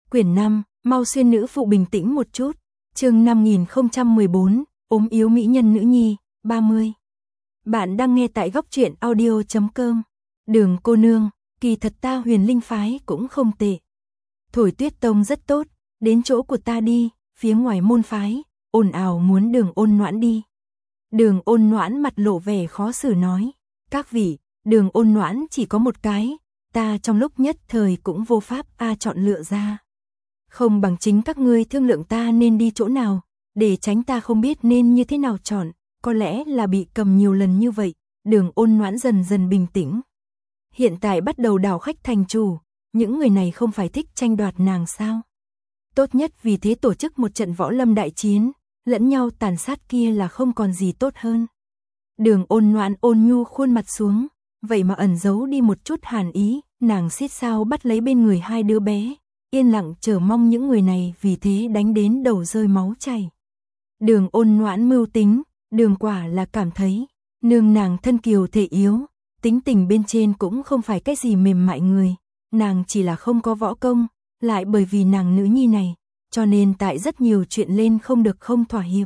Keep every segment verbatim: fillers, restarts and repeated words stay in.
Quyển năm, mau xuyên nữ phụ bình tĩnh một chút. Chương năm nghìn không trăm mười bốn, ốm yếu mỹ nhân nữ nhi, ba mươi. Bạn đang nghe tại góc truyện audio chấm com. Đường cô nương, kỳ thật ta Huyền Linh phái cũng không tệ. Thổi Tuyết tông rất tốt, đến chỗ của ta đi, phía ngoài môn phái, ồn ào muốn Đường Ôn Noãn đi. Đường Ôn Noãn mặt lộ vẻ khó xử nói, các vị, Đường Ôn Noãn chỉ có một cái, ta trong lúc nhất thời cũng vô pháp a chọn lựa ra. Không bằng chính các ngươi thương lượng ta nên đi chỗ nào, để tránh ta không biết nên như thế nào chọn, có lẽ là bị cầm nhiều lần như vậy. Đường Ôn Noãn dần dần bình tĩnh. Hiện tại bắt đầu đảo khách thành chủ, những người này không phải thích tranh đoạt nàng sao? Tốt nhất vì thế tổ chức một trận võ lâm đại chiến, lẫn nhau tàn sát kia là không còn gì tốt hơn. Đường Ôn Noãn ôn nhu khuôn mặt xuống, vậy mà ẩn giấu đi một chút hàn ý, nàng xiết sao bắt lấy bên người hai đứa bé, yên lặng chờ mong những người này vì thế đánh đến đầu rơi máu chảy. Đường Ôn Noãn mưu tính, Đường quả là cảm thấy, nương nàng thân kiều thể yếu, tính tình bên trên cũng không phải cái gì mềm mại người, nàng chỉ là không có võ công, lại bởi vì nàng nữ nhi này, cho nên tại rất nhiều chuyện lên không được không thỏa hiệp.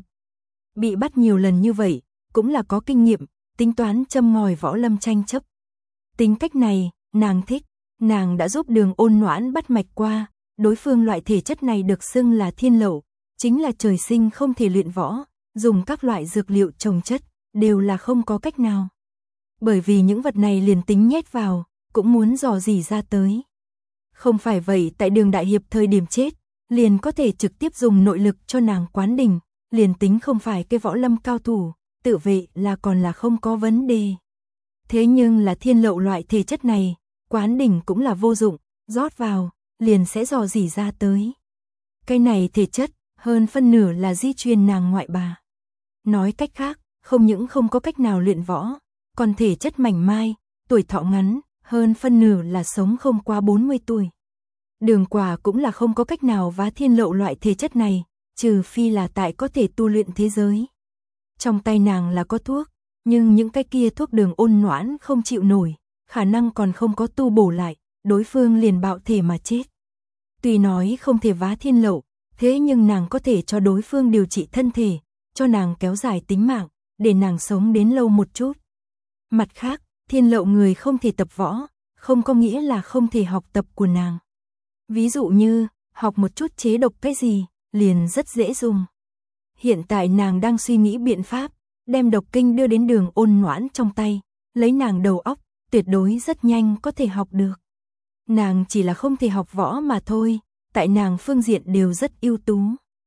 Bị bắt nhiều lần như vậy, cũng là có kinh nghiệm, tính toán châm ngòi võ lâm tranh chấp. Tính cách này, nàng thích, nàng đã giúp Đường Ôn Noãn bắt mạch qua, đối phương loại thể chất này được xưng là thiên lậu, chính là trời sinh không thể luyện võ, dùng các loại dược liệu trồng chất, đều là không có cách nào. Bởi vì những vật này liền tính nhét vào, cũng muốn dò dỉ ra tới. Không phải vậy tại Đường đại hiệp thời điểm chết, liền có thể trực tiếp dùng nội lực cho nàng quán đỉnh, liền tính không phải cái võ lâm cao thủ, tự vệ là còn là không có vấn đề. Thế nhưng là thiên lậu loại thể chất này, quán đỉnh cũng là vô dụng, rót vào, liền sẽ dò dỉ ra tới. Cái này thể chất, hơn phân nửa là di truyền nàng ngoại bà. Nói cách khác, không những không có cách nào luyện võ, còn thể chất mảnh mai, tuổi thọ ngắn, hơn phân nửa là sống không qua bốn mươi tuổi. Đường quả cũng là không có cách nào vá thiên lậu loại thể chất này, trừ phi là tại có thể tu luyện thế giới. Trong tay nàng là có thuốc, nhưng những cái kia thuốc Đường Ôn Noãn không chịu nổi, khả năng còn không có tu bổ lại, đối phương liền bạo thể mà chết. Tuy nói không thể vá thiên lậu, thế nhưng nàng có thể cho đối phương điều trị thân thể, cho nàng kéo dài tính mạng, để nàng sống đến lâu một chút. Mặt khác, thiên lậu người không thể tập võ, không có nghĩa là không thể học tập của nàng. Ví dụ như, học một chút chế độc cái gì, liền rất dễ dùng. Hiện tại nàng đang suy nghĩ biện pháp, đem độc kinh đưa đến Đường Ôn Noãn trong tay, lấy nàng đầu óc, tuyệt đối rất nhanh có thể học được. Nàng chỉ là không thể học võ mà thôi, tại nàng phương diện đều rất ưu tú.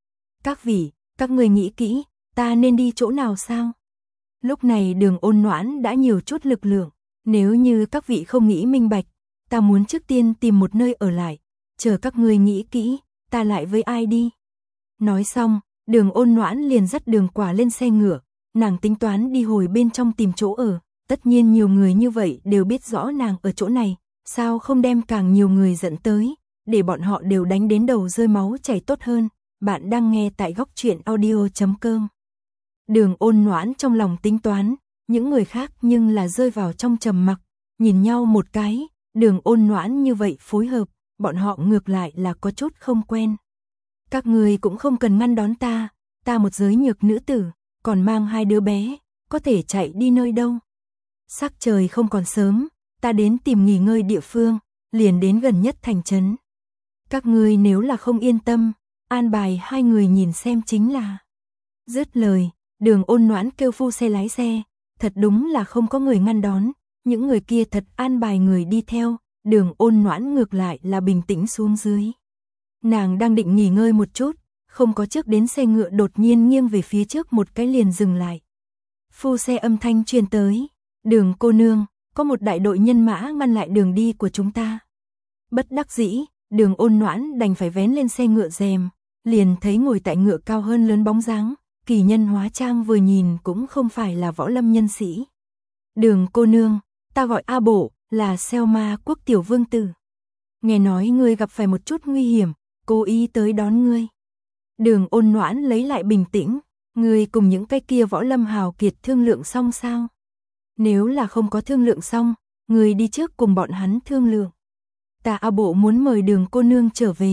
Các vị, các người nghĩ kỹ, ta nên đi chỗ nào sao? Lúc này Đường Ôn Noãn đã nhiều chút lực lượng, nếu như các vị không nghĩ minh bạch, ta muốn trước tiên tìm một nơi ở lại, chờ các người nghĩ kỹ, ta lại với ai đi. Nói xong, Đường Ôn Noãn liền dắt Đường quả lên xe ngựa, nàng tính toán đi hồi bên trong tìm chỗ ở, tất nhiên nhiều người như vậy đều biết rõ nàng ở chỗ này, sao không đem càng nhiều người dẫn tới, để bọn họ đều đánh đến đầu rơi máu chảy tốt hơn. Bạn đang nghe tại góc truyện audio chấm com. Đường Ôn Noãn trong lòng tính toán, những người khác nhưng là rơi vào trong trầm mặc, nhìn nhau một cái, Đường Ôn Noãn như vậy phối hợp, bọn họ ngược lại là có chút không quen. Các người cũng không cần ngăn đón ta, ta một giới nhược nữ tử, còn mang hai đứa bé, có thể chạy đi nơi đâu. Sắc trời không còn sớm, ta đến tìm nghỉ ngơi địa phương, liền đến gần nhất thành trấn. Các ngươi nếu là không yên tâm, an bài hai người nhìn xem chính là. Dứt lời, Đường Ôn Noãn kêu phu xe lái xe, thật đúng là không có người ngăn đón, những người kia thật an bài người đi theo, Đường Ôn Noãn ngược lại là bình tĩnh xuống dưới. Nàng đang định nghỉ ngơi một chút, không có trước đến xe ngựa đột nhiên nghiêng về phía trước một cái liền dừng lại. Phu xe âm thanh truyền tới, Đường cô nương, có một đại đội nhân mã ngăn lại đường đi của chúng ta. Bất đắc dĩ, Đường Ôn Noãn đành phải vén lên xe ngựa rèm, liền thấy ngồi tại ngựa cao hơn lớn bóng dáng, kỳ nhân hóa trang vừa nhìn cũng không phải là võ lâm nhân sĩ. Đường cô nương, ta gọi A Bộ, là Selma quốc tiểu vương tử. Nghe nói ngươi gặp phải một chút nguy hiểm, cố ý tới đón ngươi. Đường Ôn Noãn lấy lại bình tĩnh, ngươi cùng những cái kia võ lâm hào kiệt thương lượng xong sao? Nếu là không có thương lượng xong, ngươi đi trước cùng bọn hắn thương lượng. Ta A Bộ muốn mời Đường cô nương trở về,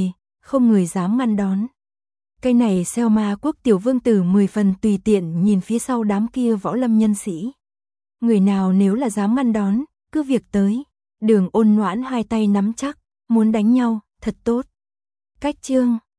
không người dám ngăn đón. Cái này xeo ma quốc tiểu vương tử mười phần tùy tiện nhìn phía sau đám kia võ lâm nhân sĩ. Người nào nếu là dám ngăn đón, cứ việc tới. Đường Ôn Noãn hai tay nắm chắc, muốn đánh nhau, thật tốt. Cách chương